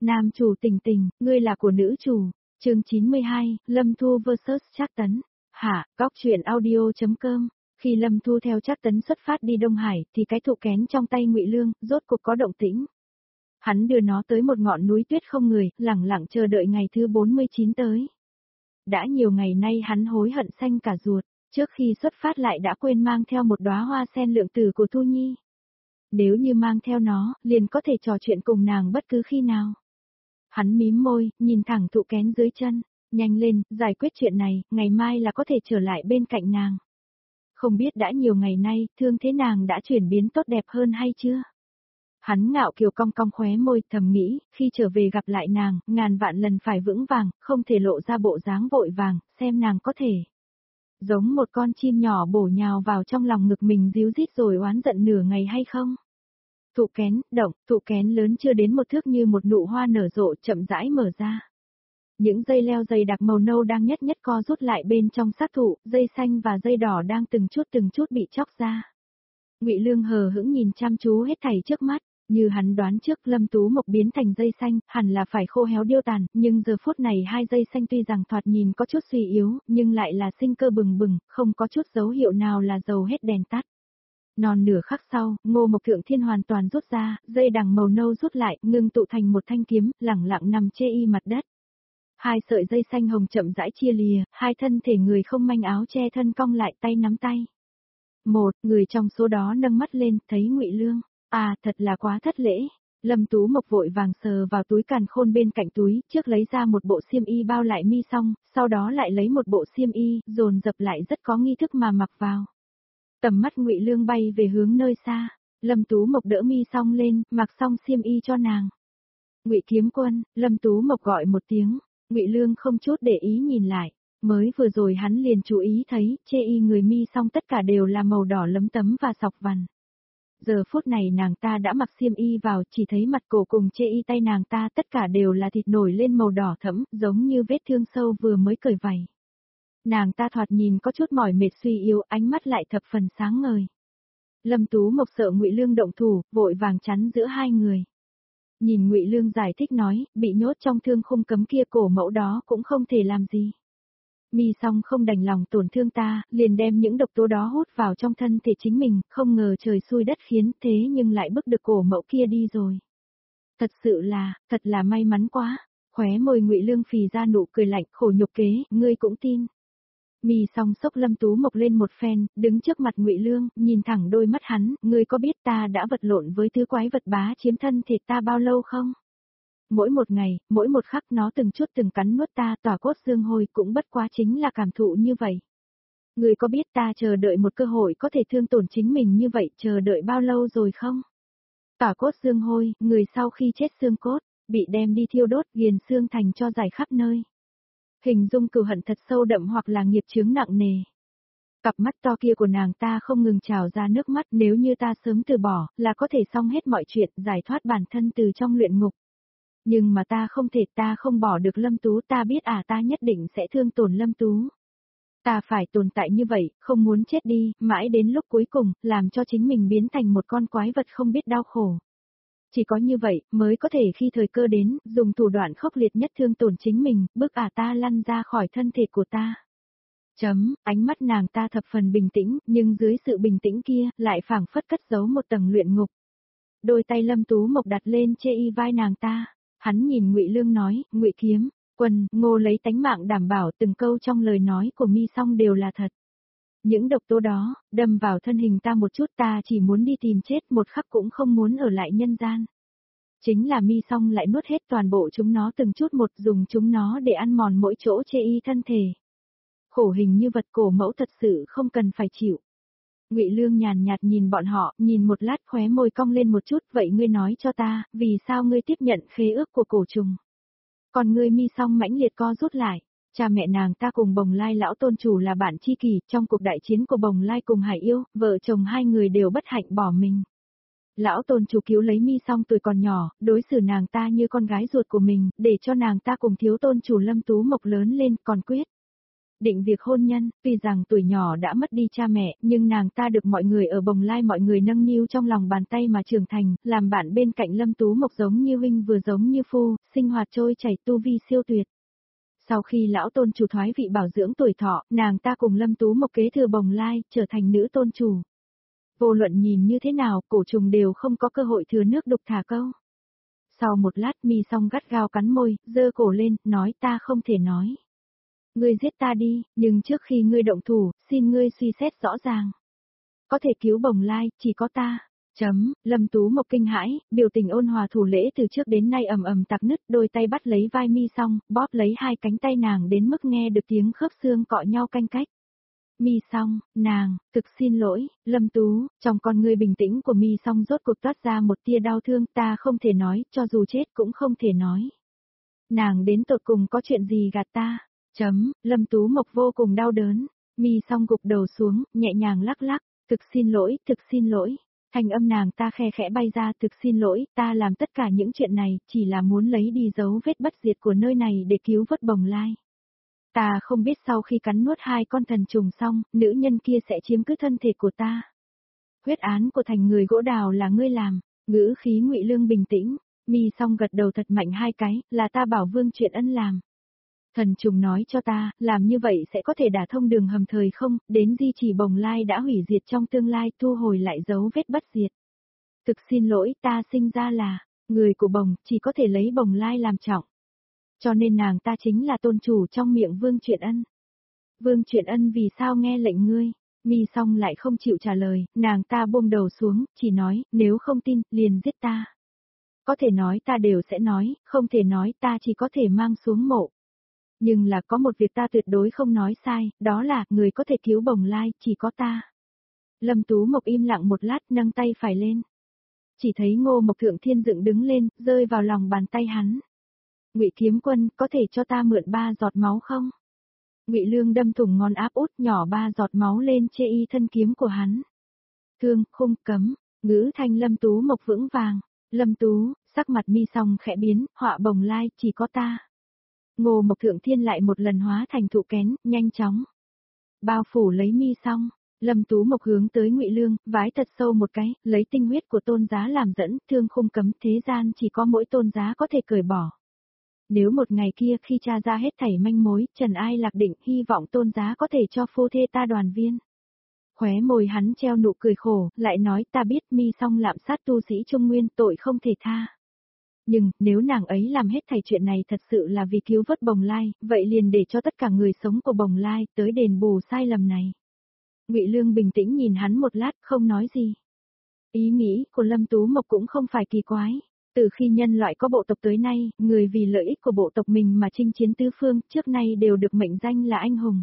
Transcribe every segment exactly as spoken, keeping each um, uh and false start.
Nam chủ Tình Tình, ngươi là của nữ chủ. Chương chín mươi hai, Lâm Thu versus Trác Tấn. Hạ, góc truyện audio.com. Khi Lâm Thu theo Trác Tấn xuất phát đi Đông Hải, thì cái thụ kén trong tay Ngụy Lương rốt cuộc có động tĩnh. Hắn đưa nó tới một ngọn núi tuyết không người, lẳng lặng chờ đợi ngày thứ bốn mươi chín tới. Đã nhiều ngày nay hắn hối hận xanh cả ruột, trước khi xuất phát lại đã quên mang theo một đóa hoa sen lượng tử của Thu Nhi. Nếu như mang theo nó, liền có thể trò chuyện cùng nàng bất cứ khi nào. Hắn mím môi, nhìn thẳng thụ kén dưới chân, nhanh lên, giải quyết chuyện này, ngày mai là có thể trở lại bên cạnh nàng. Không biết đã nhiều ngày nay, thương thế nàng đã chuyển biến tốt đẹp hơn hay chưa? Hắn ngạo kiều cong cong khóe môi, thầm nghĩ, khi trở về gặp lại nàng, ngàn vạn lần phải vững vàng, không thể lộ ra bộ dáng vội vàng, xem nàng có thể. Giống một con chim nhỏ bổ nhào vào trong lòng ngực mình díu dít rồi oán giận nửa ngày hay không? Thụ kén, động, thụ kén lớn chưa đến một thước như một nụ hoa nở rộ chậm rãi mở ra. Những dây leo dày đặc màu nâu đang nhất nhất co rút lại bên trong xác thụ, dây xanh và dây đỏ đang từng chút từng chút bị chóc ra. Ngụy Lương hờ hững nhìn chăm chú hết thảy trước mắt, như hắn đoán trước Lâm Tú Mộc biến thành dây xanh, hẳn là phải khô héo điêu tàn, nhưng giờ phút này hai dây xanh tuy rằng thoạt nhìn có chút suy yếu, nhưng lại là sinh cơ bừng bừng, không có chút dấu hiệu nào là dầu hết đèn tắt. Non nửa khắc sau, Ngô Mộc Thượng Thiên hoàn toàn rút ra, dây đằng màu nâu rút lại, ngưng tụ thành một thanh kiếm, lẳng lặng nằm chê y mặt đất. Hai sợi dây xanh hồng chậm rãi chia lìa, hai thân thể người không manh áo che thân cong lại tay nắm tay. Một, người trong số đó nâng mắt lên, thấy Ngụy Lương. À, thật là quá thất lễ. Lâm Tú Mộc vội vàng sờ vào túi càn khôn bên cạnh túi, trước lấy ra một bộ xiêm y bao lại mi xong, sau đó lại lấy một bộ xiêm y, dồn dập lại rất có nghi thức mà mặc vào. Tầm mắt Ngụy Lương bay về hướng nơi xa, Lâm Tú Mộc đỡ mi xong lên, mặc xong xiêm y cho nàng. Ngụy Kiếm Quân, Lâm Tú Mộc gọi một tiếng, Ngụy Lương không chút để ý nhìn lại, mới vừa rồi hắn liền chú ý thấy, chê y người mi xong tất cả đều là màu đỏ lấm tấm và sọc vằn. Giờ phút này nàng ta đã mặc xiêm y vào, chỉ thấy mặt cổ cùng chê y tay nàng ta tất cả đều là thịt nổi lên màu đỏ thẫm, giống như vết thương sâu vừa mới cởi vảy. Nàng ta thoạt nhìn có chút mỏi mệt suy yếu, ánh mắt lại thập phần sáng ngời. Lâm Tú Mộc sợ Ngụy Lương động thủ, vội vàng chắn giữa hai người. Nhìn Ngụy Lương giải thích nói, bị nhốt trong thương khung cấm kia cổ mẫu đó cũng không thể làm gì. Mi xong không đành lòng tổn thương ta, liền đem những độc tố đó hút vào trong thân thể chính mình, không ngờ trời xui đất khiến thế nhưng lại bức được cổ mẫu kia đi rồi. Thật sự là, thật là may mắn quá. Khóe môi Ngụy Lương phì ra nụ cười lạnh, khổ nhục kế, ngươi cũng tin. Mi xong xốc Lâm Tú Mộc lên một phen, đứng trước mặt Ngụy Lương, nhìn thẳng đôi mắt hắn, ngươi có biết ta đã vật lộn với thứ quái vật bá chiếm thân thể ta bao lâu không? Mỗi một ngày, mỗi một khắc nó từng chút từng cắn nuốt ta, tỏa cốt xương hôi cũng bất quá chính là cảm thụ như vậy. Ngươi có biết ta chờ đợi một cơ hội có thể thương tổn chính mình như vậy, chờ đợi bao lâu rồi không? Tỏa cốt xương hôi, người sau khi chết xương cốt, bị đem đi thiêu đốt, nghiền xương thành cho rải khắp nơi. Hình dung cừu hận thật sâu đậm hoặc là nghiệp chướng nặng nề. Cặp mắt to kia của nàng ta không ngừng trào ra nước mắt, nếu như ta sớm từ bỏ, là có thể xong hết mọi chuyện, giải thoát bản thân từ trong luyện ngục. Nhưng mà ta không thể, ta không bỏ được Lâm Tú, ta biết à ta nhất định sẽ thương tổn Lâm Tú. Ta phải tồn tại như vậy, không muốn chết đi, mãi đến lúc cuối cùng, làm cho chính mình biến thành một con quái vật không biết đau khổ. Chỉ có như vậy, mới có thể khi thời cơ đến, dùng thủ đoạn khốc liệt nhất thương tổn chính mình, bức ả ta lăn ra khỏi thân thể của ta. Chấm, ánh mắt nàng ta thập phần bình tĩnh, nhưng dưới sự bình tĩnh kia, lại phảng phất cất giấu một tầng luyện ngục. Đôi tay Lâm Tú Mộc đặt lên chê y vai nàng ta, hắn nhìn Ngụy Lương nói, Ngụy Kiếm Quân, Ngô lấy tánh mạng đảm bảo từng câu trong lời nói của Mi xong đều là thật. Những độc tố đó, đâm vào thân hình ta một chút, ta chỉ muốn đi tìm chết, một khắc cũng không muốn ở lại nhân gian. Chính là Mi xong lại nuốt hết toàn bộ chúng nó từng chút một, dùng chúng nó để ăn mòn mỗi chỗ chê y thân thể. Khổ hình như vật, cổ mẫu thật sự không cần phải chịu. Ngụy Lương nhàn nhạt nhìn bọn họ, nhìn một lát khóe môi cong lên một chút, vậy ngươi nói cho ta, vì sao ngươi tiếp nhận khế ước của cổ trùng? Còn ngươi Mi xong mãnh liệt co rút lại. Cha mẹ nàng ta cùng Bồng Lai lão tôn chủ là bạn tri kỷ, trong cuộc đại chiến của Bồng Lai cùng Hải Yêu, vợ chồng hai người đều bất hạnh bỏ mình. Lão tôn chủ cứu lấy Mi xong tuổi còn nhỏ, đối xử nàng ta như con gái ruột của mình, để cho nàng ta cùng thiếu tôn chủ Lâm Tú Mộc lớn lên, còn quyết Định việc hôn nhân, tuy rằng tuổi nhỏ đã mất đi cha mẹ, nhưng nàng ta được mọi người ở Bồng Lai mọi người nâng niu trong lòng bàn tay mà trưởng thành, làm bạn bên cạnh Lâm Tú Mộc giống như huynh vừa giống như phu, sinh hoạt trôi chảy tu vi siêu tuyệt. Sau khi lão tôn chủ thoái vị bảo dưỡng tuổi thọ, nàng ta cùng Lâm Tú Mộc kế thừa Bồng Lai, trở thành nữ tôn chủ. Vô luận nhìn như thế nào, cổ trùng đều không có cơ hội thừa nước đục thả câu. Sau một lát Mi Song gắt gao cắn môi, giơ cổ lên, nói ta không thể nói. Ngươi giết ta đi, nhưng trước khi ngươi động thủ, xin ngươi suy xét rõ ràng. Có thể cứu Bồng Lai, chỉ có ta. Chấm, Lâm Tú Mộc kinh hãi, biểu tình ôn hòa thủ lễ từ trước đến nay ầm ầm tạc nứt, đôi tay bắt lấy vai Mi Song, bóp lấy hai cánh tay nàng đến mức nghe được tiếng khớp xương cọ nhau canh cách. Mi Song, nàng, thực xin lỗi, Lâm Tú, trong con ngươi bình tĩnh của Mi Song rốt cuộc toát ra một tia đau thương, ta không thể nói, cho dù chết cũng không thể nói. Nàng đến tột cùng có chuyện gì gạt ta? Chấm, Lâm Tú Mộc vô cùng đau đớn, Mi Song gục đầu xuống, nhẹ nhàng lắc lắc, thực xin lỗi, thực xin lỗi. Thanh âm nàng ta khe khẽ bay ra, thực xin lỗi, ta làm tất cả những chuyện này, chỉ là muốn lấy đi dấu vết bất diệt của nơi này để cứu vớt Bồng Lai. Ta không biết sau khi cắn nuốt hai con thần trùng xong, nữ nhân kia sẽ chiếm cứ thân thể của ta. Huyết án của thành người gỗ đào là ngươi làm, ngữ khí Ngụy Lương bình tĩnh, Mi Song gật đầu thật mạnh hai cái, là ta bảo Vương Chuyện Ân làm. Thần trùng nói cho ta, làm như vậy sẽ có thể đả thông đường hầm thời không, đến di chỉ Bồng Lai đã hủy diệt trong tương lai thu hồi lại dấu vết bất diệt. Thực xin lỗi, ta sinh ra là, người của Bồng, chỉ có thể lấy Bồng Lai làm trọng. Cho nên nàng ta chính là tôn chủ trong miệng Vương Chuyện Ân. Vương Chuyện Ân vì sao nghe lệnh ngươi? Mi Song lại không chịu trả lời, nàng ta buông đầu xuống, chỉ nói, nếu không tin, liền giết ta. Có thể nói ta đều sẽ nói, không thể nói ta chỉ có thể mang xuống mộ. Nhưng là có một việc ta tuyệt đối không nói sai, đó là, người có thể cứu Bồng Lai, chỉ có ta. Lâm Tú Mộc im lặng một lát nâng tay phải lên. Chỉ thấy Ngô Mộc Thượng Thiên dựng đứng lên, rơi vào lòng bàn tay hắn. Ngụy Kiếm Quân, có thể cho ta mượn ba giọt máu không? Ngụy Lương đâm thủng ngón áp út nhỏ ba giọt máu lên chê y thân kiếm của hắn. Thương, khung, cấm, ngữ thanh Lâm Tú Mộc vững vàng. Lâm Tú, sắc mặt Mi Song khẽ biến, họa Bồng Lai, chỉ có ta. Ngô Mộc Thượng Thiên lại một lần hóa thành thụ kén, nhanh chóng. Bao phủ lấy Mi Song, Lâm Tú Mộc hướng tới Ngụy Lương, vái thật sâu một cái, lấy tinh huyết của tôn giá làm dẫn, thương khung cấm thế gian chỉ có mỗi tôn giá có thể cởi bỏ. Nếu một ngày kia khi tra ra hết thảy manh mối, Trần Ai Lạc định hy vọng tôn giá có thể cho phu thê ta đoàn viên. Khóe môi hắn treo nụ cười khổ, lại nói ta biết Mi Song lạm sát tu sĩ Trung Nguyên tội không thể tha. Nhưng, nếu nàng ấy làm hết thảy chuyện này thật sự là vì cứu vớt Bồng Lai, vậy liền để cho tất cả người sống của Bồng Lai tới đền bù sai lầm này. Ngụy Lương bình tĩnh nhìn hắn một lát, không nói gì. Ý nghĩ của Lâm Tú Mộc cũng không phải kỳ quái. Từ khi nhân loại có bộ tộc tới nay, người vì lợi ích của bộ tộc mình mà chinh chiến tứ phương, trước nay đều được mệnh danh là anh hùng.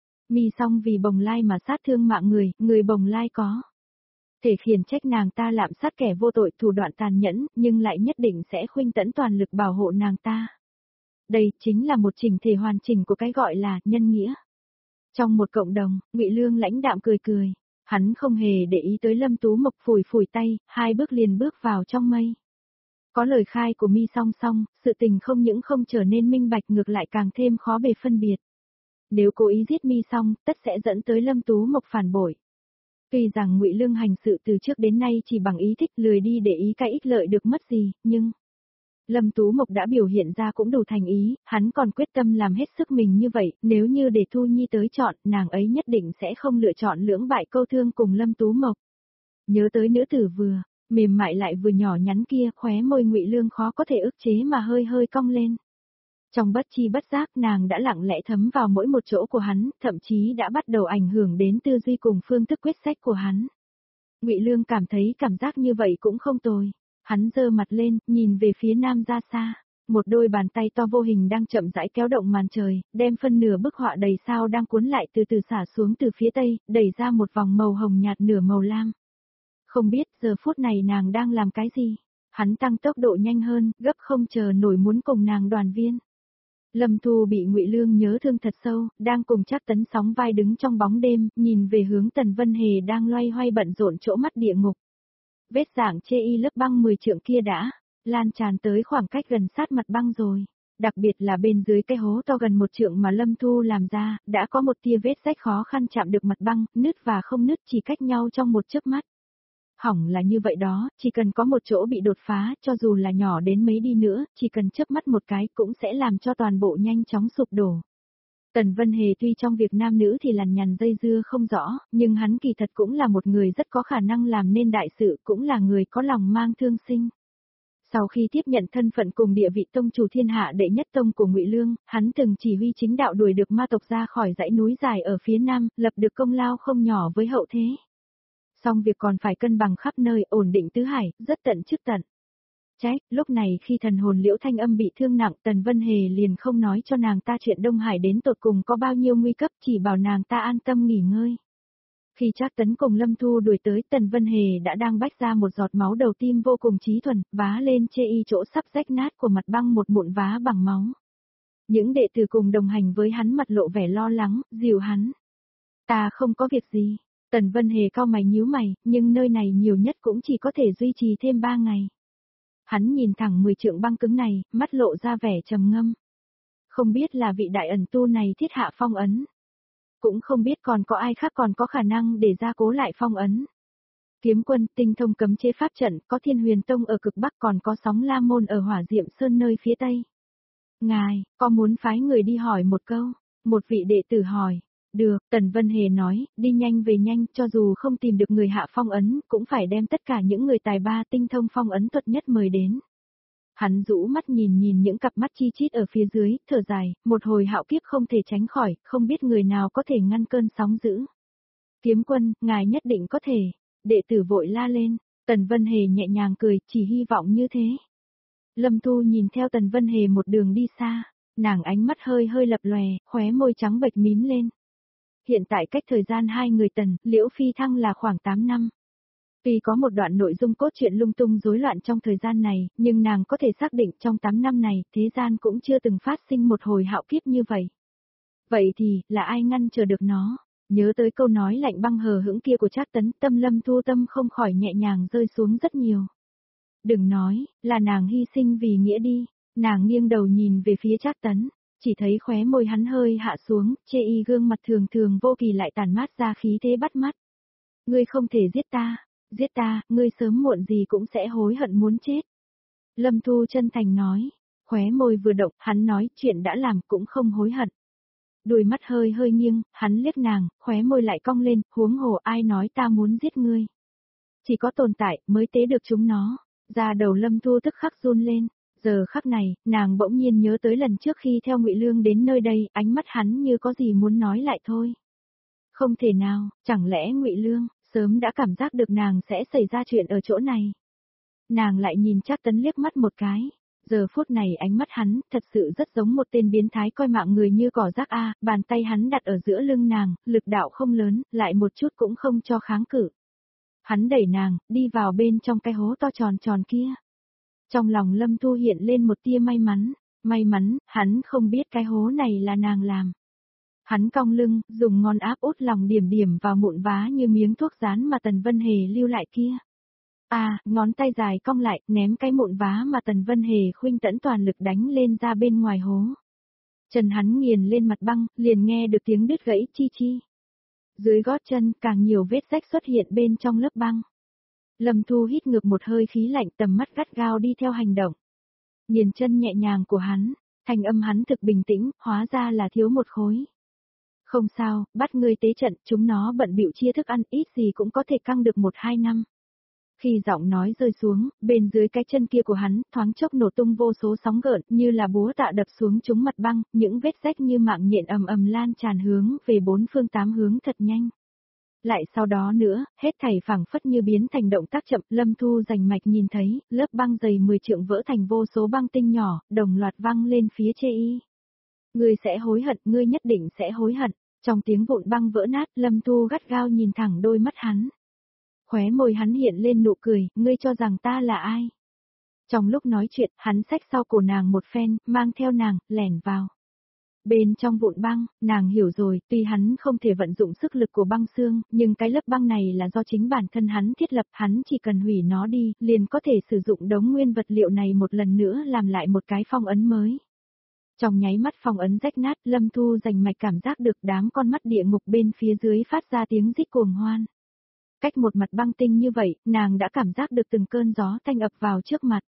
Mi Song vì Bồng Lai mà sát thương mạng người, người Bồng Lai có thể khiển trách nàng ta lạm sát kẻ vô tội thủ đoạn tàn nhẫn, nhưng lại nhất định sẽ khuynh tẫn toàn lực bảo hộ nàng ta. Đây chính là một chỉnh thể hoàn chỉnh của cái gọi là nhân nghĩa. Trong một cộng đồng, Ngụy Lương lãnh đạm cười cười, hắn không hề để ý tới Lâm Tú Mộc phủi phủi tay, hai bước liền bước vào trong mây. Có lời khai của Mi Song xong, sự tình không những không trở nên minh bạch ngược lại càng thêm khó bề phân biệt. Nếu cố ý giết Mi Song, tất sẽ dẫn tới Lâm Tú Mộc phản bội. Tuy rằng Ngụy Lương hành sự từ trước đến nay chỉ bằng ý thích lười đi để ý cái ích lợi được mất gì, nhưng Lâm Tú Mộc đã biểu hiện ra cũng đủ thành ý, hắn còn quyết tâm làm hết sức mình như vậy, nếu như để Thu Nhi tới chọn, nàng ấy nhất định sẽ không lựa chọn lưỡng bại câu thương cùng Lâm Tú Mộc. Nhớ tới nữ tử vừa mềm mại lại vừa nhỏ nhắn kia, khóe môi Ngụy Lương khó có thể ức chế mà hơi hơi cong lên. Trong bất chi bất giác nàng đã lặng lẽ thấm vào mỗi một chỗ của hắn, thậm chí đã bắt đầu ảnh hưởng đến tư duy cùng phương thức quyết sách của hắn. Ngụy Lương cảm thấy cảm giác như vậy cũng không tồi. Hắn giơ mặt lên, nhìn về phía nam ra xa. Một đôi bàn tay to vô hình đang chậm rãi kéo động màn trời, đem phân nửa bức họa đầy sao đang cuốn lại từ từ xả xuống từ phía tây, đẩy ra một vòng màu hồng nhạt nửa màu lam. Không biết giờ phút này nàng đang làm cái gì. Hắn tăng tốc độ nhanh hơn, gấp không chờ nổi muốn cùng nàng đoàn viên. Lâm Thu bị Ngụy Lương nhớ thương thật sâu, đang cùng Trác Tấn sóng vai đứng trong bóng đêm, nhìn về hướng Tần Vân Hề đang loay hoay bận rộn chỗ mắt địa ngục. Vết dạng chê y lớp băng mười trượng kia đã lan tràn tới khoảng cách gần sát mặt băng rồi. Đặc biệt là bên dưới cái hố to gần một trượng mà Lâm Thu làm ra, đã có một tia vết rách khó khăn chạm được mặt băng, nứt và không nứt chỉ cách nhau trong một chớp mắt. Hỏng là như vậy đó, chỉ cần có một chỗ bị đột phá, cho dù là nhỏ đến mấy đi nữa, chỉ cần chớp mắt một cái cũng sẽ làm cho toàn bộ nhanh chóng sụp đổ. Tần Vân Hề tuy trong việc nam nữ thì lằn nhằn dây dưa không rõ, nhưng hắn kỳ thật cũng là một người rất có khả năng làm nên đại sự, cũng là người có lòng mang thương sinh. Sau khi tiếp nhận thân phận cùng địa vị tông chủ thiên hạ đệ nhất tông của Ngụy Lương, hắn từng chỉ huy chính đạo đuổi được ma tộc ra khỏi dãy núi dài ở phía nam, lập được công lao không nhỏ với hậu thế. Xong việc còn phải cân bằng khắp nơi, ổn định tứ hải, rất tận chức tận. Trách, lúc này khi thần hồn Liễu Thanh Âm bị thương nặng, Tần Vân Hề liền không nói cho nàng ta chuyện Đông Hải đến tột cùng có bao nhiêu nguy cấp, chỉ bảo nàng ta an tâm nghỉ ngơi. Khi Trác Tấn cùng Lâm Thu đuổi tới, Tần Vân Hề đã đang bách ra một giọt máu đầu tim vô cùng chí thuần, vá lên chê y chỗ sắp rách nát của mặt băng một mụn vá bằng máu. Những đệ tử cùng đồng hành với hắn mặt lộ vẻ lo lắng, dìu hắn. Ta không có việc gì. Tần Vân Hề cau mày nhíu mày, nhưng nơi này nhiều nhất cũng chỉ có thể duy trì thêm ba ngày. Hắn nhìn thẳng mười trượng băng cứng này, mắt lộ ra vẻ trầm ngâm. Không biết là vị đại ẩn tu này thiết hạ phong ấn. Cũng không biết còn có ai khác còn có khả năng để gia cố lại phong ấn. Kiếm quân, tinh thông cấm chế pháp trận, có Thiên Huyền Tông ở cực Bắc, còn có Sóng La Môn ở Hỏa Diệm Sơn nơi phía Tây. Ngài, có muốn phái người đi hỏi một câu? Một vị đệ tử hỏi. Được, Tần Vân Hề nói, đi nhanh về nhanh, cho dù không tìm được người hạ phong ấn, cũng phải đem tất cả những người tài ba tinh thông phong ấn thuật nhất mời đến. Hắn rũ mắt nhìn nhìn những cặp mắt chi chít ở phía dưới, thở dài, một hồi hạo kiếp không thể tránh khỏi, không biết người nào có thể ngăn cơn sóng dữ. Kiếm quân, ngài nhất định có thể. Đệ tử vội la lên, Tần Vân Hề nhẹ nhàng cười, chỉ hy vọng như thế. Lâm Thu nhìn theo Tần Vân Hề một đường đi xa, nàng ánh mắt hơi hơi lập lòe, khóe môi trắng bệch mím lên. Hiện tại cách thời gian hai người Tần, Liễu Phi Thăng là khoảng tám năm. Tuy có một đoạn nội dung cốt truyện lung tung rối loạn trong thời gian này, nhưng nàng có thể xác định trong tám năm này, thế gian cũng chưa từng phát sinh một hồi hạo kiếp như vậy. Vậy thì, là ai ngăn chờ được nó? Nhớ tới câu nói lạnh băng hờ hững kia của Trác Tấn, tâm Lâm Thu tâm không khỏi nhẹ nhàng rơi xuống rất nhiều. Đừng nói, là nàng hy sinh vì nghĩa đi. Nàng nghiêng đầu nhìn về phía Trác Tấn, chỉ thấy khóe môi hắn hơi hạ xuống, chê y gương mặt thường thường vô kỳ lại tàn mát ra khí thế bắt mắt. Ngươi không thể giết ta, giết ta, ngươi sớm muộn gì cũng sẽ hối hận muốn chết. Lâm Thu chân thành nói, khóe môi vừa động, hắn nói chuyện đã làm cũng không hối hận. Đôi mắt hơi hơi nghiêng, hắn liếc nàng, khóe môi lại cong lên, huống hồ ai nói ta muốn giết ngươi. Chỉ có tồn tại mới tế được chúng nó. Da đầu Lâm Thu tức khắc run lên. Giờ khắc này, nàng bỗng nhiên nhớ tới lần trước khi theo Ngụy Lương đến nơi đây, ánh mắt hắn như có gì muốn nói lại thôi. Không thể nào, chẳng lẽ Ngụy Lương sớm đã cảm giác được nàng sẽ xảy ra chuyện ở chỗ này. Nàng lại nhìn Trác Tấn liếc mắt một cái. Giờ phút này ánh mắt hắn thật sự rất giống một tên biến thái coi mạng người như cỏ rác a, bàn tay hắn đặt ở giữa lưng nàng, lực đạo không lớn, lại một chút cũng không cho kháng cự. Hắn đẩy nàng, đi vào bên trong cái hố to tròn tròn kia. Trong lòng Lâm Thu hiện lên một tia may mắn, may mắn, hắn không biết cái hố này là nàng làm. Hắn cong lưng, dùng ngón áp út lòng điểm điểm vào mụn vá như miếng thuốc dán mà Tần Vân Hề lưu lại kia. À, ngón tay dài cong lại, ném cái mụn vá mà Tần Vân Hề khuynh tẫn toàn lực đánh lên ra bên ngoài hố. Chân hắn nghiền lên mặt băng, liền nghe được tiếng đứt gãy chi chi. Dưới gót chân, càng nhiều vết rách xuất hiện bên trong lớp băng. Lâm Thu hít ngược một hơi khí lạnh, tầm mắt gắt gao đi theo hành động. Nhìn chân nhẹ nhàng của hắn, thanh âm hắn thực bình tĩnh, hóa ra là thiếu một khối. Không sao, bắt ngươi tế trận, chúng nó bận bịu chia thức ăn, ít gì cũng có thể căng được một hai năm. Khi giọng nói rơi xuống, bên dưới cái chân kia của hắn, thoáng chốc nổ tung vô số sóng gợn, như là búa tạ đập xuống trúng mặt băng, những vết rách như mạng nhện ầm ầm lan tràn hướng về bốn phương tám hướng thật nhanh. Lại sau đó nữa, hết thảy phảng phất như biến thành động tác chậm, Lâm Thu rành mạch nhìn thấy, lớp băng dày mười trượng vỡ thành vô số băng tinh nhỏ, đồng loạt văng lên phía chê y. Ngươi sẽ hối hận, ngươi nhất định sẽ hối hận. Trong tiếng vụn băng vỡ nát, Lâm Thu gắt gao nhìn thẳng đôi mắt hắn. Khóe môi hắn hiện lên nụ cười, ngươi cho rằng ta là ai? Trong lúc nói chuyện, hắn xách sau cổ nàng một phen, mang theo nàng, lẻn vào. Bên trong vụn băng, nàng hiểu rồi, tuy hắn không thể vận dụng sức lực của băng xương, nhưng cái lớp băng này là do chính bản thân hắn thiết lập, hắn chỉ cần hủy nó đi, liền có thể sử dụng đống nguyên vật liệu này một lần nữa làm lại một cái phong ấn mới. Trong nháy mắt phong ấn rách nát, Lâm Thu rành mạch cảm giác được đám con mắt địa ngục bên phía dưới phát ra tiếng rít cuồng hoan. Cách một mặt băng tinh như vậy, nàng đã cảm giác được từng cơn gió thanh ập vào trước mặt.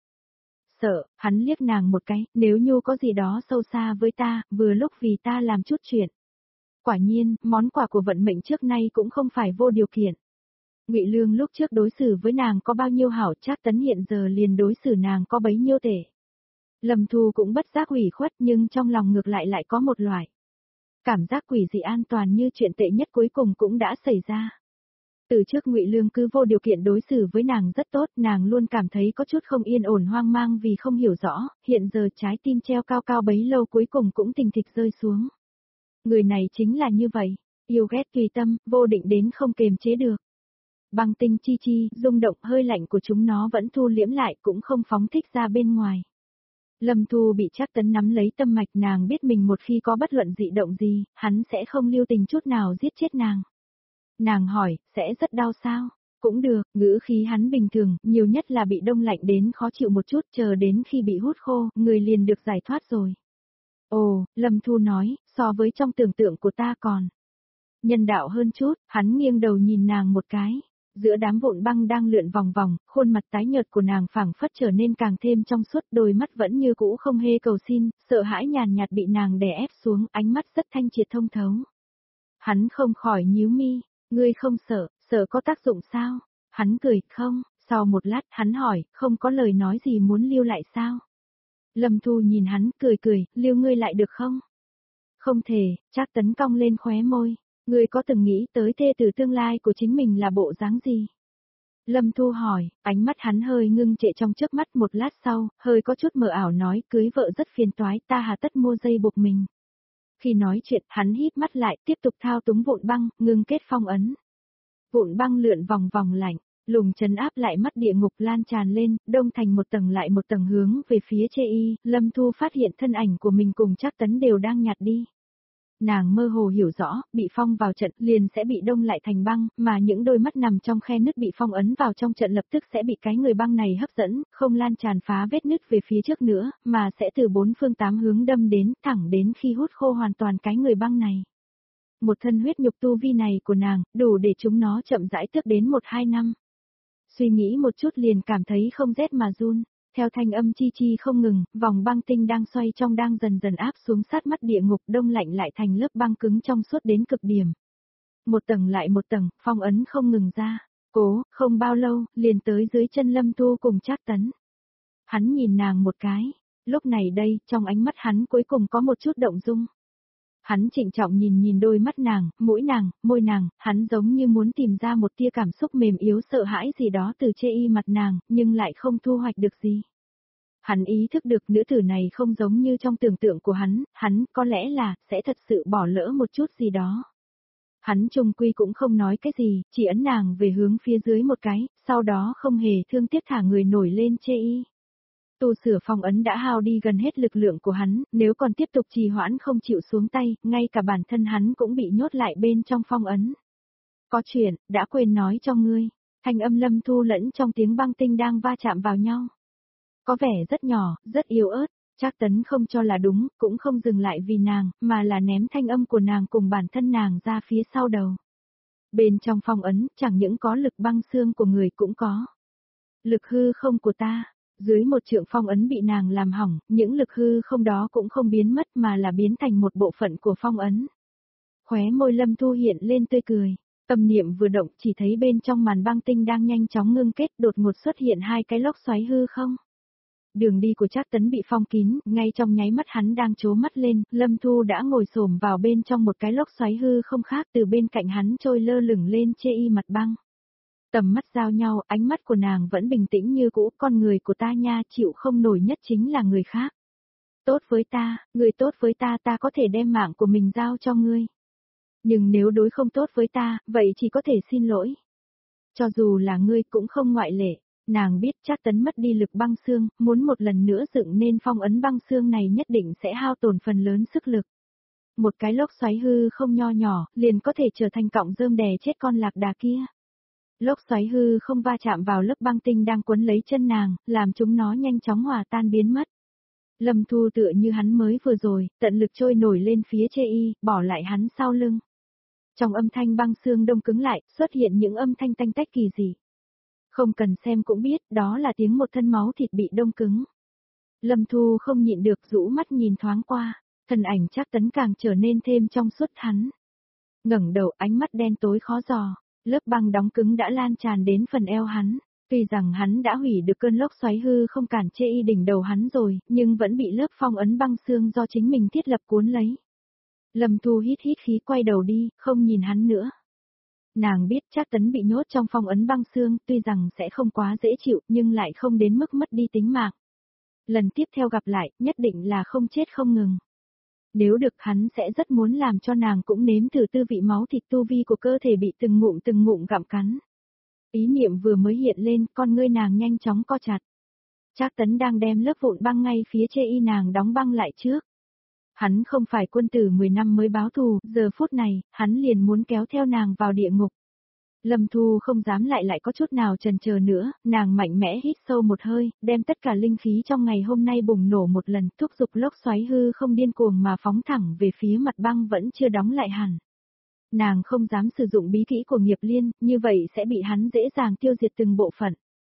Sợ, hắn liếc nàng một cái, nếu như có gì đó sâu xa với ta, vừa lúc vì ta làm chút chuyện. Quả nhiên, món quà của vận mệnh trước nay cũng không phải vô điều kiện. Ngụy Lương lúc trước đối xử với nàng có bao nhiêu hảo, Trác Tấn hiện giờ liền đối xử nàng có bấy nhiêu tệ. Lâm Thu cũng bất giác ủy khuất nhưng trong lòng ngược lại lại có một loại cảm giác quỷ dị an toàn như chuyện tệ nhất cuối cùng cũng đã xảy ra. Từ trước Ngụy Lương cứ vô điều kiện đối xử với nàng rất tốt, nàng luôn cảm thấy có chút không yên ổn hoang mang vì không hiểu rõ, hiện giờ trái tim treo cao cao bấy lâu cuối cùng cũng tình thịch rơi xuống. Người này chính là như vậy, yêu ghét tùy tâm, vô định đến không kềm chế được. Băng tinh chi chi, rung động hơi lạnh của chúng nó vẫn thu liễm lại cũng không phóng thích ra bên ngoài. Lâm Thu bị Trác Tấn nắm lấy tâm mạch, nàng biết mình một khi có bất luận dị động gì, hắn sẽ không lưu tình chút nào giết chết nàng. Nàng hỏi, sẽ rất đau sao? Cũng được, ngữ khí hắn bình thường, nhiều nhất là bị đông lạnh đến khó chịu một chút, chờ đến khi bị hút khô, người liền được giải thoát rồi. Ồ, Lâm Thu nói, so với trong tưởng tượng của ta còn nhân đạo hơn chút, hắn nghiêng đầu nhìn nàng một cái. Giữa đám vụn băng đang lượn vòng vòng, khuôn mặt tái nhợt của nàng phảng phất trở nên càng thêm trong suốt, đôi mắt vẫn như cũ không hề cầu xin, sợ hãi nhàn nhạt bị nàng đè ép xuống, ánh mắt rất thanh triệt thông thấu. Hắn không khỏi nhíu mi, ngươi không sợ, sợ có tác dụng sao? Hắn cười, không, sau một lát hắn hỏi, không có lời nói gì muốn lưu lại sao? Lâm Thu nhìn hắn, cười cười, lưu ngươi lại được không? Không thể, Trác Tấn cong lên khóe môi. Ngươi có từng nghĩ tới thê tử tương lai của chính mình là bộ dáng gì? Lâm Thu hỏi, ánh mắt hắn hơi ngưng trệ trong chớp mắt, một lát sau, hơi có chút mờ ảo nói, cưới vợ rất phiền toái, ta hà tất mua dây buộc mình. Khi nói chuyện, hắn híp mắt lại, tiếp tục thao túng vụn băng, ngưng kết phong ấn. Vụn băng lượn vòng vòng lạnh, lùng trấn áp lại mắt địa ngục lan tràn lên, đông thành một tầng lại một tầng hướng về phía Chê Y, Lâm Thu phát hiện thân ảnh của mình cùng Trác Tấn đều đang nhạt đi. Nàng mơ hồ hiểu rõ, bị phong vào trận liền sẽ bị đông lại thành băng, mà những đôi mắt nằm trong khe nứt bị phong ấn vào trong trận lập tức sẽ bị cái người băng này hấp dẫn, không lan tràn phá vết nứt về phía trước nữa, mà sẽ từ bốn phương tám hướng đâm đến, thẳng đến khi hút khô hoàn toàn cái người băng này. Một thân huyết nhục tu vi này của nàng, đủ để chúng nó chậm rãi tước đến một hai năm. Suy nghĩ một chút liền cảm thấy không rét mà run. Theo thanh âm chi chi không ngừng, vòng băng tinh đang xoay trong đang dần dần áp xuống sát mắt địa ngục, đông lạnh lại thành lớp băng cứng trong suốt đến cực điểm. Một tầng lại một tầng, phong ấn không ngừng ra. Cố, không bao lâu, liền tới dưới chân Lâm Thu cùng Trác Tấn. Hắn nhìn nàng một cái, lúc này đây, trong ánh mắt hắn cuối cùng có một chút động dung. Hắn trịnh trọng nhìn nhìn đôi mắt nàng, mũi nàng, môi nàng, hắn giống như muốn tìm ra một tia cảm xúc mềm yếu sợ hãi gì đó từ Chê Y mặt nàng, nhưng lại không thu hoạch được gì. Hắn ý thức được nữ tử này không giống như trong tưởng tượng của hắn, hắn có lẽ là sẽ thật sự bỏ lỡ một chút gì đó. Hắn trung quy cũng không nói cái gì, chỉ ấn nàng về hướng phía dưới một cái, sau đó không hề thương tiếc thả người nổi lên Chê Y. Tu sửa phong ấn đã hao đi gần hết lực lượng của hắn, nếu còn tiếp tục trì hoãn không chịu xuống tay, ngay cả bản thân hắn cũng bị nhốt lại bên trong phong ấn. Có chuyện, đã quên nói cho ngươi, thanh âm Lâm Thu lẫn trong tiếng băng tinh đang va chạm vào nhau. Có vẻ rất nhỏ, rất yếu ớt, Trác Tấn không cho là đúng, cũng không dừng lại vì nàng, mà là ném thanh âm của nàng cùng bản thân nàng ra phía sau đầu. Bên trong phong ấn, chẳng những có lực băng xương của người cũng có lực hư không của ta. Dưới một trượng phong ấn bị nàng làm hỏng, những lực hư không đó cũng không biến mất mà là biến thành một bộ phận của phong ấn. Khóe môi Lâm Thu hiện lên tươi cười, tâm niệm vừa động chỉ thấy bên trong màn băng tinh đang nhanh chóng ngưng kết, đột ngột xuất hiện hai cái lốc xoáy hư không. Đường đi của Trác Tấn bị phong kín, ngay trong nháy mắt hắn đang trố mắt lên, Lâm Thu đã ngồi xổm vào bên trong một cái lốc xoáy hư không khác, từ bên cạnh hắn trôi lơ lửng lên Chê Y mặt băng. Tầm mắt giao nhau, ánh mắt của nàng vẫn bình tĩnh như cũ, con người của ta nha, chịu không nổi nhất chính là người khác. Tốt với ta, người tốt với ta, ta có thể đem mạng của mình giao cho ngươi. Nhưng nếu đối không tốt với ta, vậy chỉ có thể xin lỗi. Cho dù là ngươi cũng không ngoại lệ, nàng biết Trác Tấn mất đi lực băng xương, muốn một lần nữa dựng nên phong ấn băng xương này nhất định sẽ hao tổn phần lớn sức lực. Một cái lốc xoáy hư không nho nhỏ, liền có thể trở thành cọng rơm đè chết con lạc đà kia. Lốc xoáy hư không va chạm vào lớp băng tinh đang quấn lấy chân nàng, làm chúng nó nhanh chóng hòa tan biến mất. Lâm Thu tựa như hắn mới vừa rồi, tận lực trôi nổi lên phía chê y, bỏ lại hắn sau lưng. Trong âm thanh băng xương đông cứng lại, xuất hiện những âm thanh tanh tách kỳ dị. Không cần xem cũng biết, đó là tiếng một thân máu thịt bị đông cứng. Lâm Thu không nhịn được rũ mắt nhìn thoáng qua, thân ảnh Trác Tấn càng trở nên thêm trong suốt hắn. Ngẩng đầu, ánh mắt đen tối khó dò, lớp băng đóng cứng đã lan tràn đến phần eo hắn. Tuy rằng hắn đã hủy được cơn lốc xoáy hư không cản chê y đỉnh đầu hắn rồi, nhưng vẫn bị lớp phong ấn băng xương do chính mình thiết lập cuốn lấy. Lâm Thu hít hít khí quay đầu đi, không nhìn hắn nữa. Nàng biết Trác Tấn bị nhốt trong phong ấn băng xương, tuy rằng sẽ không quá dễ chịu, nhưng lại không đến mức mất đi tính mạng. Lần tiếp theo gặp lại, nhất định là không chết không ngừng. Nếu được hắn sẽ rất muốn làm cho nàng cũng nếm thử tư vị máu thịt tu vi của cơ thể bị từng ngụm từng ngụm gặm cắn. Ý niệm vừa mới hiện lên, con ngươi nàng nhanh chóng co chặt. Trác Tấn đang đem lớp vụn băng ngay phía chê y nàng đóng băng lại trước. Hắn không phải quân tử mười năm mới báo thù, giờ phút này, hắn liền muốn kéo theo nàng vào địa ngục. Lâm Thu không dám lại lại có chút nào chần chờ nữa, nàng mạnh mẽ hít sâu một hơi, đem tất cả linh khí trong ngày hôm nay bùng nổ một lần, thúc giục lốc xoáy hư không điên cuồng mà phóng thẳng về phía mặt băng vẫn chưa đóng lại hẳn. Nàng không dám sử dụng bí kỹ của nghiệp liên, như vậy sẽ bị hắn dễ dàng tiêu diệt từng bộ phận.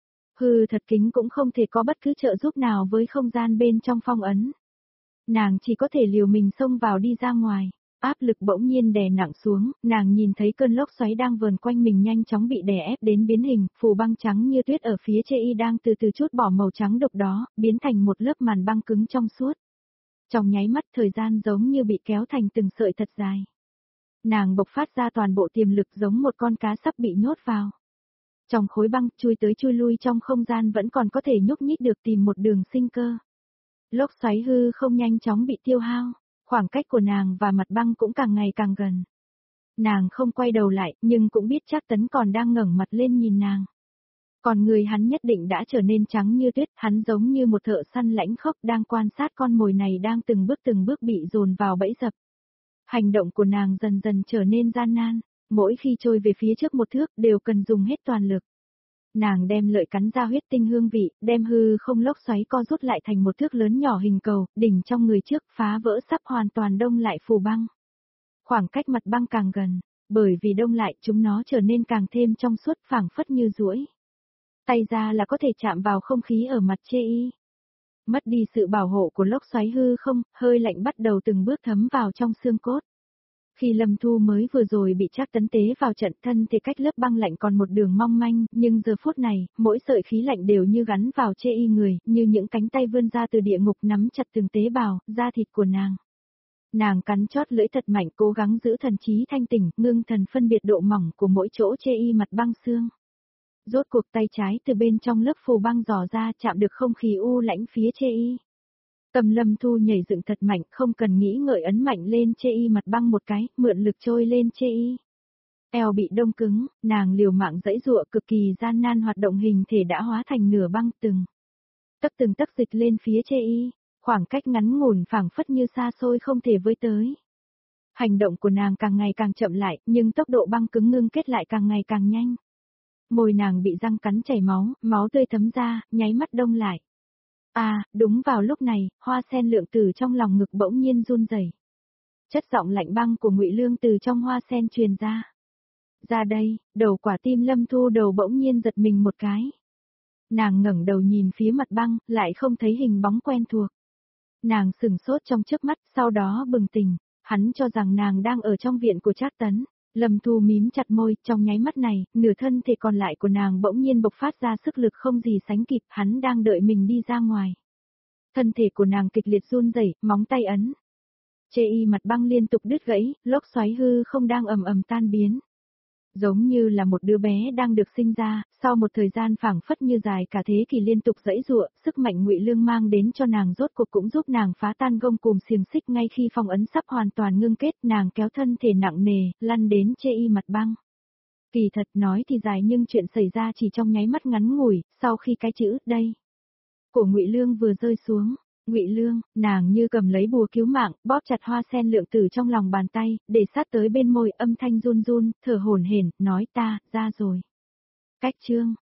Hư thật kính cũng không thể có bất cứ trợ giúp nào với không gian bên trong phong ấn. Nàng chỉ có thể liều mình xông vào đi ra ngoài. Áp lực bỗng nhiên đè nặng xuống, nàng nhìn thấy cơn lốc xoáy đang vờn quanh mình nhanh chóng bị đè ép đến biến hình, phù băng trắng như tuyết ở phía chê y đang từ từ chút bỏ màu trắng độc đó, biến thành một lớp màn băng cứng trong suốt. Trong nháy mắt thời gian giống như bị kéo thành từng sợi thật dài. Nàng bộc phát ra toàn bộ tiềm lực giống một con cá sắp bị nhốt vào. Trong khối băng, chui tới chui lui trong không gian vẫn còn có thể nhúc nhích được tìm một đường sinh cơ. Lốc xoáy hư không nhanh chóng bị tiêu hao. Khoảng cách của nàng và mặt băng cũng càng ngày càng gần. Nàng không quay đầu lại, nhưng cũng biết Trác Tấn còn đang ngẩng mặt lên nhìn nàng. Còn người hắn nhất định đã trở nên trắng như tuyết, hắn giống như một thợ săn lãnh khốc đang quan sát con mồi này đang từng bước từng bước bị dồn vào bẫy dập. Hành động của nàng dần dần trở nên gian nan, mỗi khi trôi về phía trước một thước đều cần dùng hết toàn lực. Nàng đem lợi cắn ra huyết tinh hương vị, đem hư không lốc xoáy co rút lại thành một thước lớn nhỏ hình cầu, đỉnh trong người trước phá vỡ sắp hoàn toàn đông lại phù băng. Khoảng cách mặt băng càng gần, bởi vì đông lại chúng nó trở nên càng thêm trong suốt phảng phất như duỗi. Tay ra là có thể chạm vào không khí ở mặt chê y. Mất đi sự bảo hộ của lốc xoáy hư không, hơi lạnh bắt đầu từng bước thấm vào trong xương cốt. Khi Lâm Thu mới vừa rồi bị Trác Tấn tế vào trận thân thì cách lớp băng lạnh còn một đường mong manh, nhưng giờ phút này, mỗi sợi khí lạnh đều như gắn vào chê y người, như những cánh tay vươn ra từ địa ngục nắm chặt từng tế bào, da thịt của nàng. Nàng cắn chót lưỡi thật mạnh cố gắng giữ thần trí thanh tỉnh, ngưng thần phân biệt độ mỏng của mỗi chỗ chê y mặt băng xương. Rốt cuộc tay trái từ bên trong lớp phù băng dò ra chạm được không khí u lãnh phía chê y. Tâm Lâm Thu nhảy dựng thật mạnh, không cần nghĩ ngợi ấn mạnh lên chê y mặt băng một cái, mượn lực trôi lên chê y. Eo bị đông cứng, nàng liều mạng giãy giụa cực kỳ gian nan hoạt động hình thể đã hóa thành nửa băng từng. Tấc từng tấc dịch lên phía chê y, khoảng cách ngắn ngủn phảng phất như xa xôi không thể với tới. Hành động của nàng càng ngày càng chậm lại, nhưng tốc độ băng cứng ngưng kết lại càng ngày càng nhanh. Môi nàng bị răng cắn chảy máu, máu tươi thấm ra, nháy mắt đông lại. À, đúng vào lúc này, Hoa Sen Lượng từ trong lòng ngực bỗng nhiên run rẩy. Chất giọng lạnh băng của Ngụy Lương từ trong hoa sen truyền ra. Ra đây, đầu quả tim Lâm Thu đầu bỗng nhiên giật mình một cái. Nàng ngẩng đầu nhìn phía mặt băng, lại không thấy hình bóng quen thuộc. Nàng sừng sốt trong chớp mắt, sau đó bừng tỉnh, hắn cho rằng nàng đang ở trong viện của Trác Tấn. Lâm Thu mím chặt môi, trong nháy mắt này, nửa thân thể còn lại của nàng bỗng nhiên bộc phát ra sức lực không gì sánh kịp, hắn đang đợi mình đi ra ngoài. Thân thể của nàng kịch liệt run rẩy, móng tay ấn. Chê y mặt băng liên tục đứt gãy, lốc xoáy hư không đang ầm ầm tan biến. Giống như là một đứa bé đang được sinh ra, sau một thời gian phảng phất như dài cả thế kỷ liên tục giãy giụa, sức mạnh Ngụy Lương mang đến cho nàng rốt cuộc cũng giúp nàng phá tan gông cùm xiềng xích ngay khi phong ấn sắp hoàn toàn ngưng kết, nàng kéo thân thể nặng nề, lăn đến chê y mặt băng. Kỳ thật nói thì dài nhưng chuyện xảy ra chỉ trong nháy mắt ngắn ngủi, sau khi cái chữ đây của Ngụy Lương vừa rơi xuống. Ngụy Lương, nàng như cầm lấy bùa cứu mạng, bóp chặt Hoa Sen Lượng Tử trong lòng bàn tay, để sát tới bên môi, âm thanh run run, thở hổn hển, nói ta, ra rồi. Cách chương